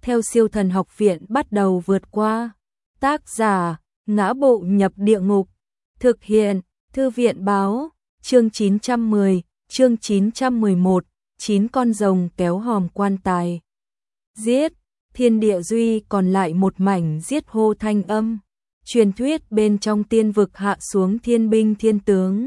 theo Siêu Thần Học Viện bắt đầu vượt qua. Tác giả: Ngã Bộ Nhập Địa Ngục. Thực hiện: Thư viện báo. Chương 910, chương 911, 9 con rồng kéo hòm quan tài. Giết! Thiên địa duy còn lại một mảnh giết hô thanh âm. Truyền thuyết bên trong tiên vực hạ xuống thiên binh thiên tướng.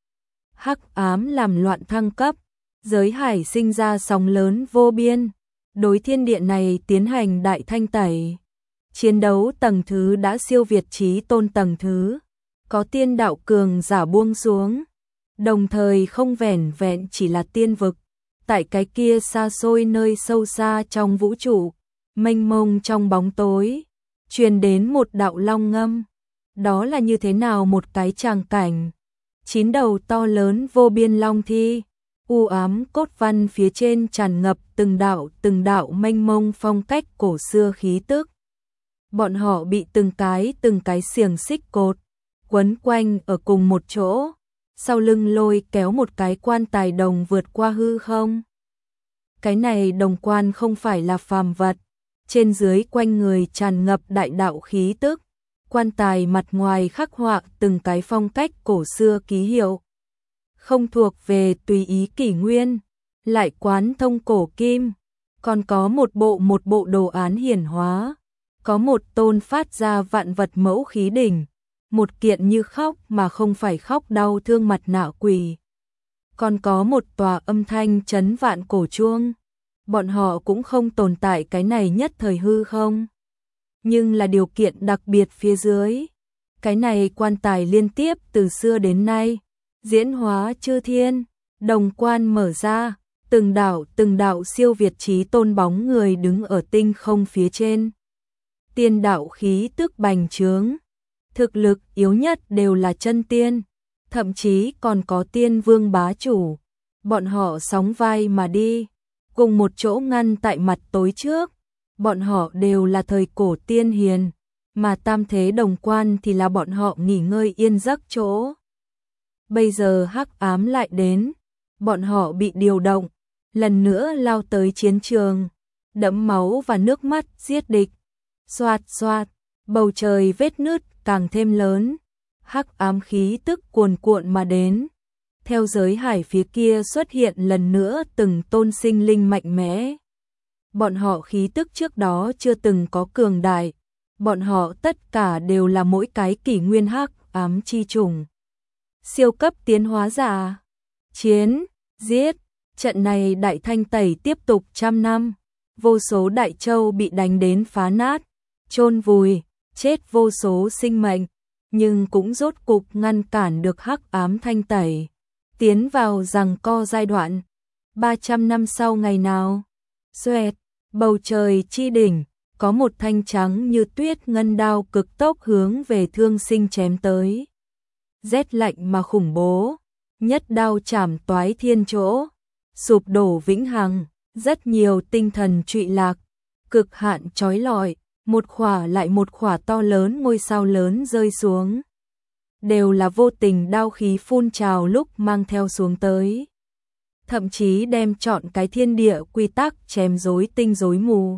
Hắc ám làm loạn thăng cấp, giới hải sinh ra sóng lớn vô biên. Đối thiên địa này tiến hành đại thanh tẩy. Chiến đấu tầng thứ đã siêu việt chí tôn tầng thứ. Có tiên đạo cường giả buông xuống. Đồng thời không vẻn vẹn chỉ là tiên vực. Tại cái kia xa xôi nơi sâu xa trong vũ trụ, mênh mông trong bóng tối, truyền đến một đạo long ngâm. Đó là như thế nào một cái tràng cảnh? 9 đầu to lớn vô biên long thi, u ám cốt văn phía trên tràn ngập từng đạo mênh mông phong cách cổ xưa khí tức. Bọn họ bị từng cái xiềng xích cột quấn quanh ở cùng một chỗ, sau lưng lôi kéo một cái quan tài đồng vượt qua hư không. Cái này đồng quan không phải là phàm vật, trên dưới quanh người tràn ngập đại đạo khí tức. Quan tài mặt ngoài khắc họa từng cái phong cách cổ xưa ký hiệu, không thuộc về tùy ý kỷ nguyên, lại quán thông cổ kim, còn có một bộ đồ án hiển hóa, có một tôn phát ra vạn vật mẫu khí đỉnh, một kiện như khóc mà không phải khóc đau thương mặt nạ quỷ, còn có một tòa âm thanh chấn vạn cổ chuông. Bọn họ cũng không tồn tại cái này nhất thời hư không, nhưng là điều kiện đặc biệt phía dưới. Cái này quan tài liên tiếp từ xưa đến nay diễn hóa chư thiên, đồng quan mở ra, từng đạo siêu việt chí tôn bóng người đứng ở tinh không phía trên. Tiên đạo khí tức bành trướng, thực lực yếu nhất đều là chân tiên, thậm chí còn có tiên vương bá chủ. Bọn họ sóng vai mà đi, cùng một chỗ ngăn tại mặt tối trước. Bọn họ đều là thời cổ tiên hiền, mà tam thế đồng quan thì là bọn họ nghỉ ngơi yên giấc chỗ. Bây giờ hắc ám lại đến, bọn họ bị điều động, lần nữa lao tới chiến trường, đẫm máu và nước mắt giết địch. Xoạt xoạt, bầu trời vết nứt càng thêm lớn, hắc ám khí tức cuồn cuộn mà đến. Theo giới hải phía kia xuất hiện lần nữa từng tôn sinh linh mạnh mẽ. Bọn họ khí tức trước đó chưa từng có cường đại, bọn họ tất cả đều là mỗi cái kỷ nguyên hắc ám chi trùng. Siêu cấp tiến hóa giả, chiến, giết, trận này đại thanh tẩy tiếp tục trăm năm, vô số đại châu bị đánh đến phá nát, chôn vùi, chết vô số sinh mệnh, nhưng cũng rốt cục ngăn cản được hắc ám thanh tẩy, tiến vào giằng co giai đoạn. 300 năm sau ngày nào, xoẹt, bầu trời chi đỉnh, có một thanh trắng như tuyết ngân đao cực tốc hướng về Thương Sinh chém tới. Rét lạnh mà khủng bố, nhất đao chảm toái thiên chỗ, sụp đổ vĩnh hằng, rất nhiều tinh thần trụy lạc, cực hạn chói lọi, một khỏa lại một khỏa to lớn ngôi sao lớn rơi xuống. Đều là vô tình đao khí phun trào lúc mang theo xuống tới. Thậm chí đem trọn cái thiên địa quy tắc chém rối tinh rối mù.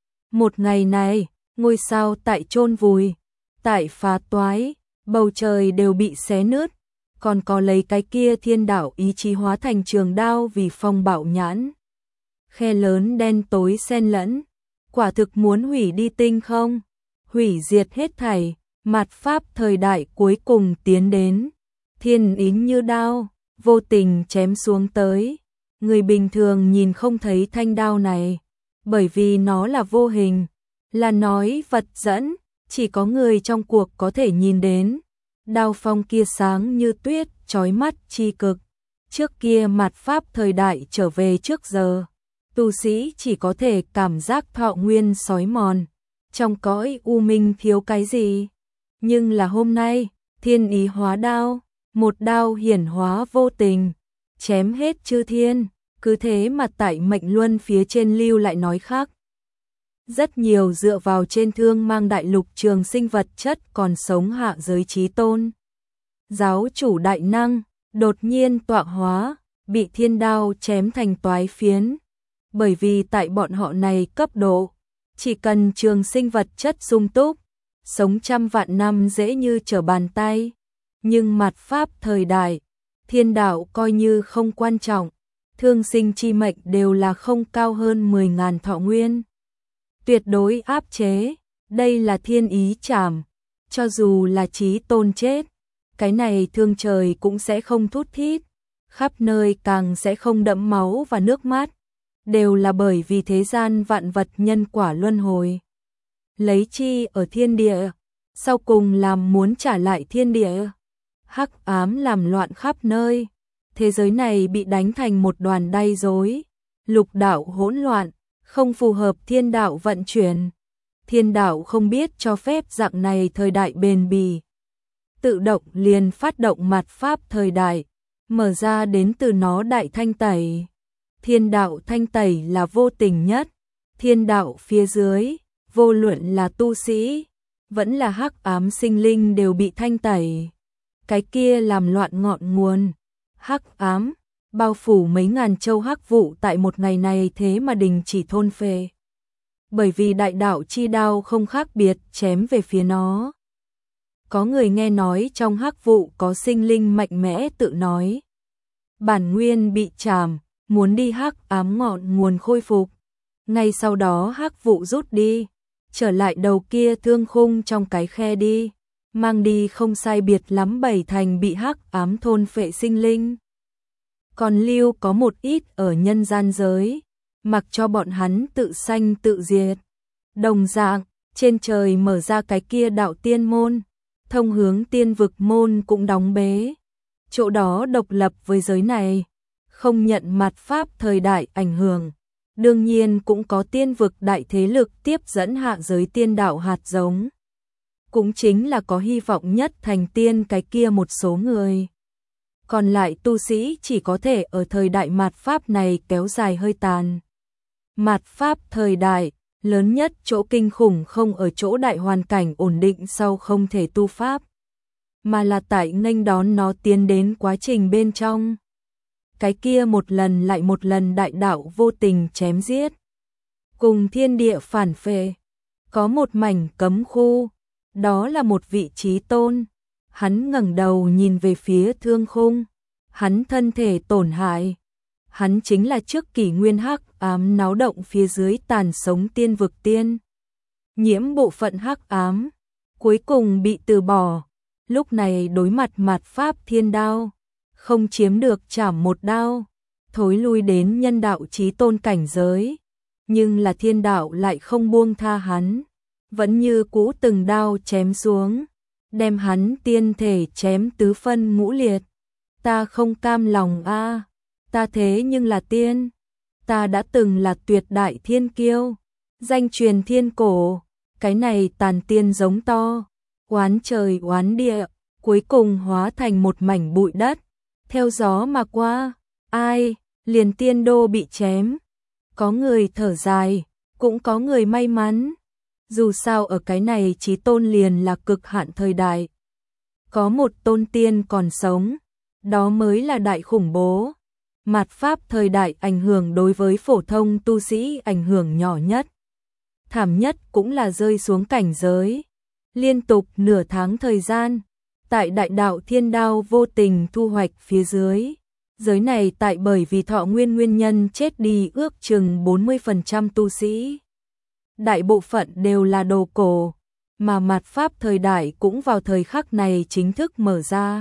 Một ngày này, ngôi sao tại chôn vùi, tại phá toái, bầu trời đều bị xé nứt, còn có lấy cái kia thiên đạo ý chí hóa thành trường đao vì phong bạo nhãn. Khe lớn đen tối xen lẫn, quả thực muốn hủy đi tinh không, hủy diệt hết thảy. Mạt pháp thời đại cuối cùng tiến đến, thiên ý như đao, vô tình chém xuống tới. Người bình thường nhìn không thấy thanh đao này, bởi vì nó là vô hình, là nói vật dẫn, chỉ có người trong cuộc có thể nhìn đến. Đao phong kia sáng như tuyết, chói mắt chi cực. Trước kia mạt pháp thời đại trở về trước giờ, tu sĩ chỉ có thể cảm giác thọ nguyên sói mòn, trong cõi u minh thiếu cái gì. Nhưng là hôm nay, thiên ý hóa đao, một đao hiển hóa vô tình, chém hết chư thiên, cứ thế mà tại mệnh luân phía trên lưu lại nói khác. Rất nhiều dựa vào trên thương mang đại lục trường sinh vật chất còn sống hạ giới chí tôn. Giáo chủ đại năng, đột nhiên tọa hóa, bị thiên đao chém thành toái phiến. Bởi vì tại bọn họ này cấp độ, Chỉ cần trường sinh vật chất sung túc, sống trăm vạn năm dễ như trở bàn tay. Nhưng mạt Pháp thời đại, thiên đạo coi như không quan trọng, thương sinh chi mệnh đều là không cao hơn 10.000 thọ nguyên. Tuyệt đối áp chế, đây là thiên ý trảm, cho dù là Chí Tôn chết, cái này thương trời cũng sẽ không thút thít, khắp nơi càng sẽ không đẫm máu và nước mắt, đều là bởi vì thế gian vạn vật nhân quả luân hồi. Lấy chi ở thiên địa, sau cùng làm muốn trả lại thiên địa. Hắc ám làm loạn khắp nơi, thế giới này bị đánh thành một đoàn đay rối, lục đạo hỗn loạn, không phù hợp thiên đạo vận chuyển. Thiên đạo không biết cho phép dạng này thời đại bền bỉ, tự động liền phát động mạt Pháp thời đại, mở ra đến từ nó đại thanh tẩy. Thiên đạo thanh tẩy là vô tình nhất, thiên đạo phía dưới, vô luận là tu sĩ, vẫn là hắc ám sinh linh đều bị thanh tẩy. Cái kia làm loạn ngọn nguồn, hắc ám, bao phủ mấy ngàn châu hắc vụ tại một ngày này thế mà đình chỉ thôn phệ. Bởi vì đại đạo chi đao không khác biệt chém về phía nó. Có người nghe nói trong hắc vụ có sinh linh mạnh mẽ tự nói. Bản nguyên bị chàm, muốn đi hắc ám ngọn nguồn khôi phục. Ngay sau đó hắc vụ rút đi, trở lại đầu kia thương khung trong cái khe đi, mang đi không sai biệt lắm 7 thành bị hắc ám thôn phệ sinh linh. Còn lưu có một ít ở nhân gian giới, mặc cho bọn hắn tự sanh tự diệt. Đồng dạng, trên trời mở ra cái kia đạo tiên môn, thông hướng tiên vực môn cũng đóng bế. Chỗ đó độc lập với giới này, không nhận mạt Pháp thời đại ảnh hưởng. Đương nhiên cũng có tiên vực đại thế lực tiếp dẫn hạ giới tiên đạo hạt giống. Cũng chính là có hy vọng nhất thành tiên cái kia một số người. Còn lại tu sĩ chỉ có thể ở thời đại mạt Pháp này kéo dài hơi tàn. Mạt Pháp thời đại, lớn nhất chỗ kinh khủng không ở chỗ đại hoàn cảnh ổn định sau không thể tu Pháp, mà là tại nghênh đón nó tiến đến quá trình bên trong. Cái kia một lần lại một lần đại đạo vô tình chém giết, cùng thiên địa phản phệ. Có một mảnh cấm khu, đó là một vị Chí Tôn. Hắn ngẩng đầu nhìn về phía thương khung, hắn thân thể tổn hại. Hắn chính là trước kỷ nguyên hắc ám náo động phía dưới tàn sống tiên vực tiên. Nhiễm bộ phận hắc ám, cuối cùng bị từ bỏ. Lúc này đối mặt mạt Pháp thiên đao, không chiếm được chảm một đao, thối lui đến nhân đạo Chí Tôn cảnh giới. Nhưng là thiên đạo lại không buông tha hắn, vẫn như cũ từng đao chém xuống, đem hắn tiên thể chém tứ phân ngũ liệt. Ta không cam lòng a, ta thế nhưng là tiên, ta đã từng là tuyệt đại thiên kiêu, danh truyền thiên cổ, cái này tàn tiên giống to, oán trời oán địa, cuối cùng hóa thành một mảnh bụi đất, theo gió mà qua. Ai, liền tiên đô bị chém. Có người thở dài, cũng có người may mắn. Dù sao ở cái này Chí Tôn liền là cực hạn thời đại. Có một tôn tiên còn sống, đó mới là đại khủng bố. Mạt Pháp thời đại ảnh hưởng đối với phổ thông tu sĩ ảnh hưởng nhỏ nhất. Thảm nhất cũng là rơi xuống cảnh giới. Liên tục nửa tháng thời gian, tại đại đạo thiên đao vô tình thu hoạch phía dưới. Giới này tại bởi vì thọ nguyên nhân chết đi ước chừng 40% tu sĩ. Đại bộ phận đều là đồ cổ, mà mạt Pháp thời đại cũng vào thời khắc này chính thức mở ra.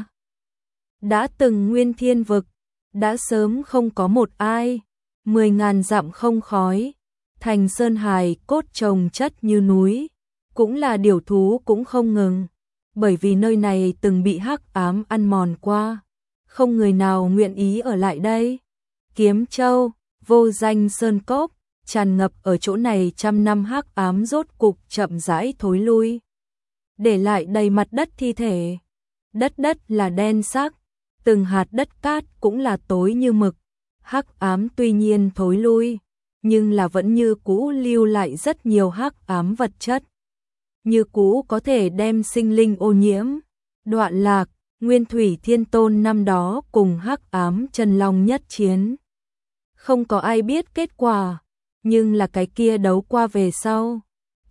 Đã từng nguyên thiên vực, đã sớm không có một ai, 10.000 dặm không khói, thành sơn hài cốt chồng chất như núi, cũng là điều thú cũng không ngừng, bởi vì nơi này từng bị hắc ám ăn mòn qua, không người nào nguyện ý ở lại đây. Kiếm Châu, vô danh sơn cốc, tràn ngập ở chỗ này trăm năm hắc ám rốt cục chậm rãi thối lui, để lại đầy mặt đất thi thể. Đất là đen sắc, từng hạt đất cát cũng là tối như mực. Hắc ám tuy nhiên thối lui, nhưng là vẫn như cũ lưu lại rất nhiều hắc ám vật chất, như cũ có thể đem sinh linh ô nhiễm. Đoạn Lạc, Nguyên Thủy Thiên Tôn năm đó cùng hắc ám Chân Long nhất chiến, không có ai biết kết quả, nhưng là cái kia đấu qua về sau,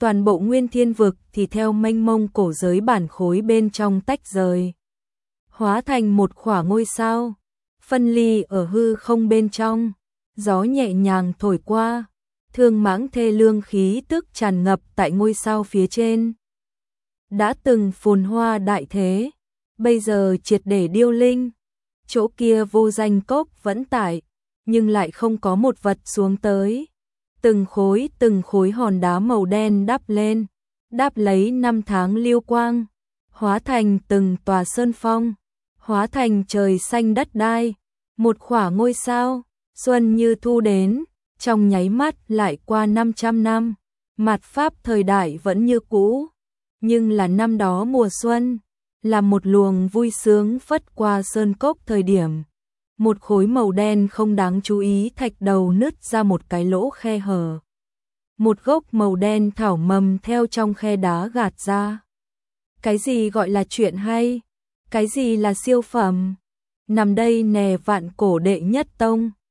toàn bộ Nguyên Thiên vực thì theo mênh mông cổ giới bản khối bên trong tách rời, hóa thành một khỏa ngôi sao, phân ly ở hư không bên trong, gió nhẹ nhàng thổi qua, thương mãng thê lương khí tức tràn ngập tại ngôi sao phía trên. Đã từng phồn hoa đại thế, bây giờ triệt để điêu linh, chỗ kia vô danh cốc vẫn tại, nhưng lại không có một vật xuống tới. Từng khối hòn đá màu đen đắp lên, đáp lấy năm tháng lưu quang, hóa thành từng tòa sơn phong, hóa thành trời xanh đất đai, một khỏa ngôi sao, xuân như thu đến, trong nháy mắt lại qua 500 năm, mạt pháp thời đại vẫn như cũ, nhưng là năm đó mùa xuân, là một luồng vui sướng phất qua sơn cốc thời điểm. Một khối màu đen không đáng chú ý thạch đầu nứt ra một cái lỗ khe hở. Một gốc màu đen thảo mầm theo trong khe đá gạt ra. Cái gì gọi là chuyện hay? Cái gì là siêu phẩm? Nằm đây nè vạn cổ đệ nhất tông,